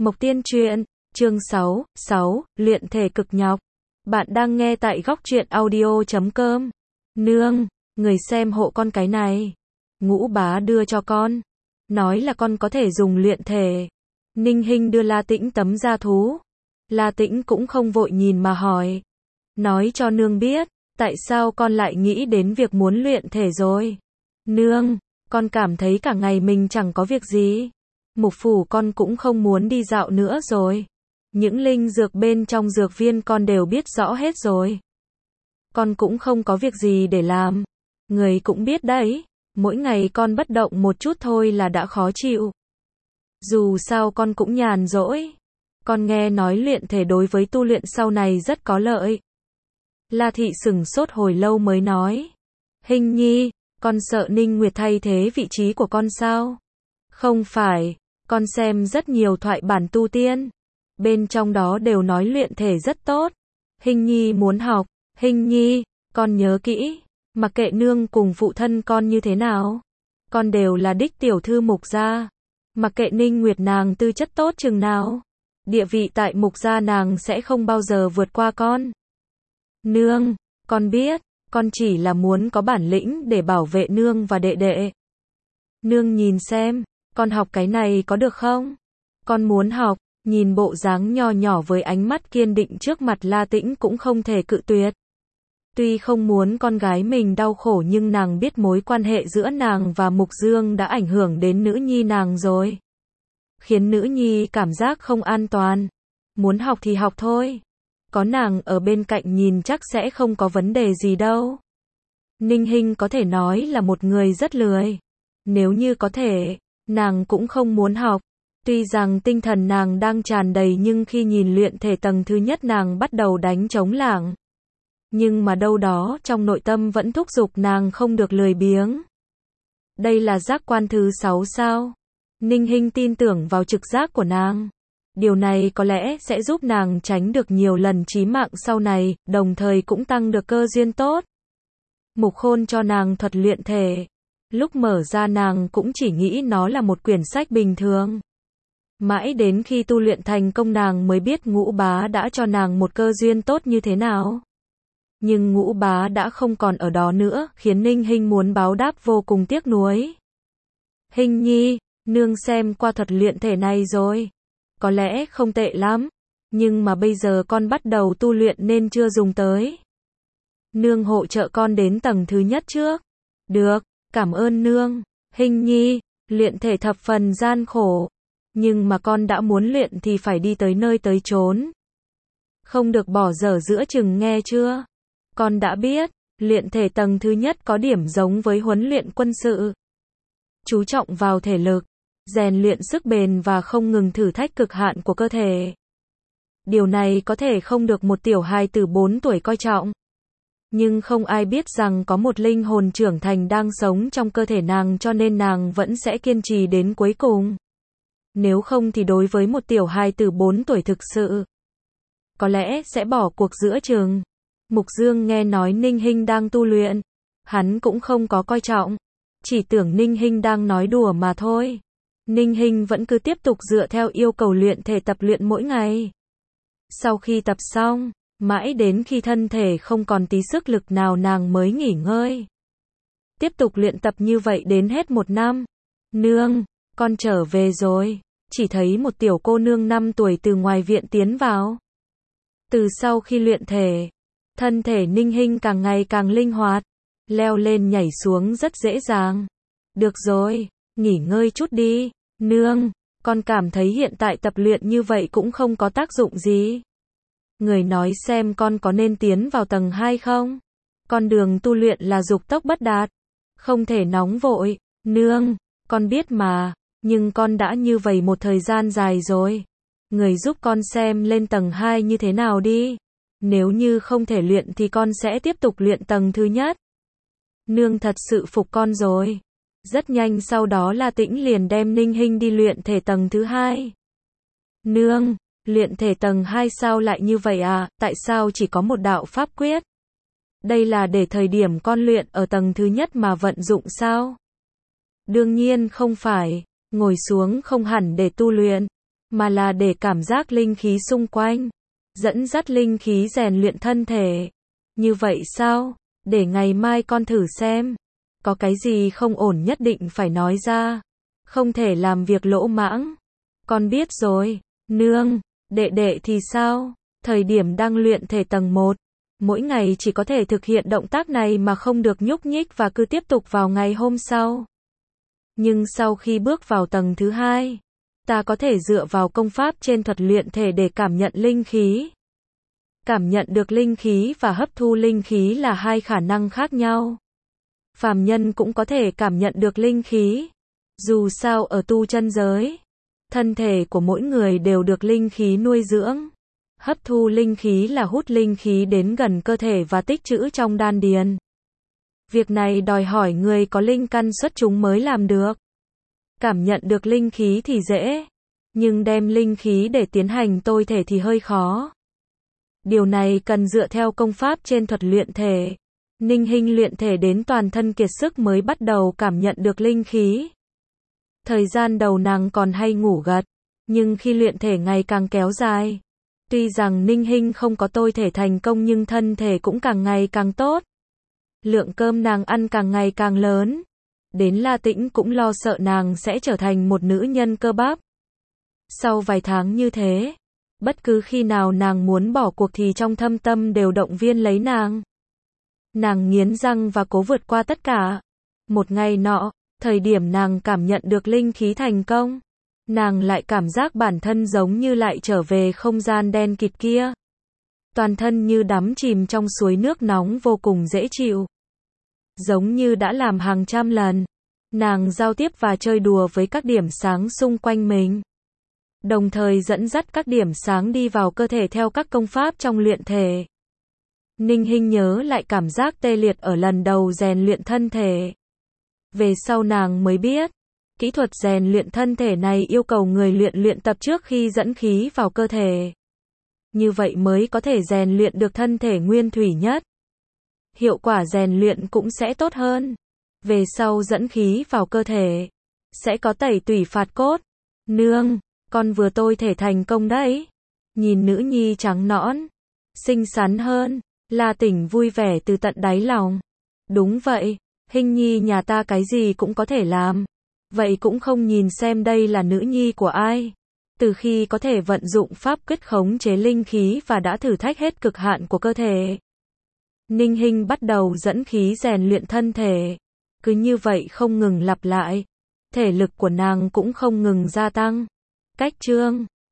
Mộc Tiên Truyện, chương 6, luyện thể cực nhọc. Bạn đang nghe tại góc truyện audio.com. Nương, người xem hộ con cái này. Ngũ bá đưa cho con. Nói là con có thể dùng luyện thể. Ninh Hinh đưa La Tĩnh tấm da thú. La Tĩnh cũng không vội nhìn mà hỏi. Nói cho nương biết, tại sao con lại nghĩ đến việc muốn luyện thể rồi? Nương, con cảm thấy cả ngày mình chẳng có việc gì. Mục phủ con cũng không muốn đi dạo nữa rồi. Những linh dược bên trong dược viên con đều biết rõ hết rồi. Con cũng không có việc gì để làm. Người cũng biết đấy, mỗi ngày con bất động một chút thôi là đã khó chịu. Dù sao con cũng nhàn rỗi. Con nghe nói luyện thể đối với tu luyện sau này rất có lợi. La Thị sửng sốt hồi lâu mới nói. Hình nhi, con sợ Ninh Nguyệt thay thế vị trí của con sao? Không phải, con xem rất nhiều thoại bản tu tiên. Bên trong đó đều nói luyện thể rất tốt. Hình nhi muốn học. Hình nhi, con nhớ kỹ. Mặc kệ nương cùng phụ thân con như thế nào. Con đều là đích tiểu thư Mục gia. Mặc kệ Ninh Nguyệt nàng tư chất tốt chừng nào. Địa vị tại Mục gia nàng sẽ không bao giờ vượt qua con. Nương, con biết. Con chỉ là muốn có bản lĩnh để bảo vệ nương và đệ đệ. Nương nhìn xem, con học cái này có được không? Con muốn học. Nhìn bộ dáng nho nhỏ với ánh mắt kiên định trước mặt La Tĩnh cũng không thể cự tuyệt. Tuy không muốn con gái mình đau khổ nhưng nàng biết mối quan hệ giữa nàng và Mục Dương đã ảnh hưởng đến nữ nhi nàng rồi. Khiến nữ nhi cảm giác không an toàn. Muốn học thì học thôi. Có nàng ở bên cạnh nhìn chắc sẽ không có vấn đề gì đâu. Ninh Hinh có thể nói là một người rất lười. Nếu như có thể, nàng cũng không muốn học. Tuy rằng tinh thần nàng đang tràn đầy nhưng khi nhìn luyện thể tầng thứ nhất nàng bắt đầu đánh trống lảng. Nhưng mà đâu đó trong nội tâm vẫn thúc giục nàng không được lười biếng. Đây là giác quan thứ 6 sao? Ninh Hinh tin tưởng vào trực giác của nàng. Điều này có lẽ sẽ giúp nàng tránh được nhiều lần chí mạng sau này, đồng thời cũng tăng được cơ duyên tốt. Mục Khôn cho nàng thuật luyện thể. Lúc mở ra nàng cũng chỉ nghĩ nó là một quyển sách bình thường. Mãi đến khi tu luyện thành công nàng mới biết Ngũ bá đã cho nàng một cơ duyên tốt như thế nào. Nhưng Ngũ bá đã không còn ở đó nữa, khiến Ninh Hinh muốn báo đáp vô cùng tiếc nuối. Hinh nhi, nương xem qua thuật luyện thể này rồi. Có lẽ không tệ lắm, nhưng mà bây giờ con bắt đầu tu luyện nên chưa dùng tới. Nương hỗ trợ con đến tầng thứ nhất trước. Được, cảm ơn nương. Hinh nhi, luyện thể thập phần gian khổ. Nhưng mà con đã muốn luyện thì phải đi tới nơi tới chốn. Không được bỏ dở giữa chừng nghe chưa? Con đã biết, luyện thể tầng thứ nhất có điểm giống với huấn luyện quân sự. Chú trọng vào thể lực, rèn luyện sức bền và không ngừng thử thách cực hạn của cơ thể. Điều này có thể không được một tiểu hài tử 4 tuổi coi trọng. Nhưng không ai biết rằng có một linh hồn trưởng thành đang sống trong cơ thể nàng cho nên nàng vẫn sẽ kiên trì đến cuối cùng. Nếu không thì đối với một tiểu hài tử 4 tuổi thực sự, có lẽ sẽ bỏ cuộc giữa chừng. Mục Dương nghe nói Ninh Hinh đang tu luyện. Hắn cũng không có coi trọng. Chỉ tưởng Ninh Hinh đang nói đùa mà thôi. Ninh Hinh vẫn cứ tiếp tục dựa theo yêu cầu luyện thể tập luyện mỗi ngày. Sau khi tập xong, mãi đến khi thân thể không còn tí sức lực nào nàng mới nghỉ ngơi. Tiếp tục luyện tập như vậy đến hết 1 năm. Nương, con trở về rồi. Chỉ thấy một tiểu cô nương 5 tuổi từ ngoài viện tiến vào. Từ sau khi luyện thể, thân thể Ninh Hinh càng ngày càng linh hoạt, leo lên nhảy xuống rất dễ dàng. Được rồi, nghỉ ngơi chút đi. Nương, con cảm thấy hiện tại tập luyện như vậy cũng không có tác dụng gì. Người nói xem con có nên tiến vào tầng 2 không? Con đường tu luyện là dục tốc bất đạt. Không thể nóng vội. Nương, con biết mà. Nhưng con đã như vậy một thời gian dài rồi. Người giúp con xem lên tầng 2 như thế nào đi. Nếu như không thể luyện thì con sẽ tiếp tục luyện tầng thứ nhất. Nương thật sự phục con rồi. Rất nhanh sau đó La Tĩnh liền đem Ninh Hinh đi luyện thể tầng thứ 2. Nương, luyện thể tầng 2 sao lại như vậy à? Tại sao chỉ có một đạo pháp quyết? Đây là để thời điểm con luyện ở tầng thứ nhất mà vận dụng sao? Đương nhiên không phải. Ngồi xuống không hẳn để tu luyện, mà là để cảm giác linh khí xung quanh, dẫn dắt linh khí rèn luyện thân thể. Như vậy sao? Để ngày mai con thử xem. Có cái gì không ổn nhất định phải nói ra. Không thể làm việc lỗ mãng. Con biết rồi. Nương, đệ đệ thì sao? Thời điểm đang luyện thể tầng 1, mỗi ngày chỉ có thể thực hiện động tác này mà không được nhúc nhích và cứ tiếp tục vào ngày hôm sau. Nhưng sau khi bước vào tầng thứ 2, ta có thể dựa vào công pháp trên thuật luyện thể để cảm nhận linh khí. Cảm nhận được linh khí và hấp thu linh khí là hai khả năng khác nhau. Phàm nhân cũng có thể cảm nhận được linh khí. Dù sao ở tu chân giới, thân thể của mỗi người đều được linh khí nuôi dưỡng. Hấp thu linh khí là hút linh khí đến gần cơ thể và tích trữ trong đan điền. Việc này đòi hỏi người có linh căn xuất chúng mới làm được. Cảm nhận được linh khí thì dễ, nhưng đem linh khí để tiến hành tôi thể thì hơi khó. Điều này cần dựa theo công pháp trên thuật luyện thể. Ninh Hinh luyện thể đến toàn thân kiệt sức mới bắt đầu cảm nhận được linh khí. Thời gian đầu nàng còn hay ngủ gật, nhưng khi luyện thể ngày càng kéo dài, tuy rằng Ninh Hinh không có tôi thể thành công nhưng thân thể cũng càng ngày càng tốt. Lượng cơm nàng ăn càng ngày càng lớn. Đến La Tĩnh cũng lo sợ nàng sẽ trở thành một nữ nhân cơ bắp. Sau vài tháng như thế, bất cứ khi nào nàng muốn bỏ cuộc thì trong thâm tâm đều động viên lấy nàng. Nàng nghiến răng và cố vượt qua tất cả. Một ngày nọ, thời điểm nàng cảm nhận được linh khí thành công, nàng lại cảm giác bản thân giống như lại trở về không gian đen kịt kia. Toàn thân như đắm chìm trong suối nước nóng vô cùng dễ chịu. Giống như đã làm hàng trăm lần, nàng giao tiếp và chơi đùa với các điểm sáng xung quanh mình. Đồng thời dẫn dắt các điểm sáng đi vào cơ thể theo các công pháp trong luyện thể. Ninh Hinh nhớ lại cảm giác tê liệt ở lần đầu rèn luyện thân thể. Về sau nàng mới biết, kỹ thuật rèn luyện thân thể này yêu cầu người luyện tập trước khi dẫn khí vào cơ thể. Như vậy mới có thể rèn luyện được thân thể nguyên thủy nhất. Hiệu quả rèn luyện cũng sẽ tốt hơn. Về sau dẫn khí vào cơ thể, sẽ có tẩy tủy phạt cốt. Nương, con vừa tôi thể thành công đấy. Nhìn nữ nhi trắng nõn, xinh xắn hơn, La Tỉnh vui vẻ từ tận đáy lòng. Đúng vậy, Hinh nhi nhà ta cái gì cũng có thể làm. Vậy cũng không nhìn xem đây là nữ nhi của ai. Từ khi có thể vận dụng pháp quyết khống chế linh khí và đã thử thách hết cực hạn của cơ thể, Ninh Hinh bắt đầu dẫn khí rèn luyện thân thể. Cứ như vậy không ngừng lặp lại. Thể lực của nàng cũng không ngừng gia tăng. Cách chương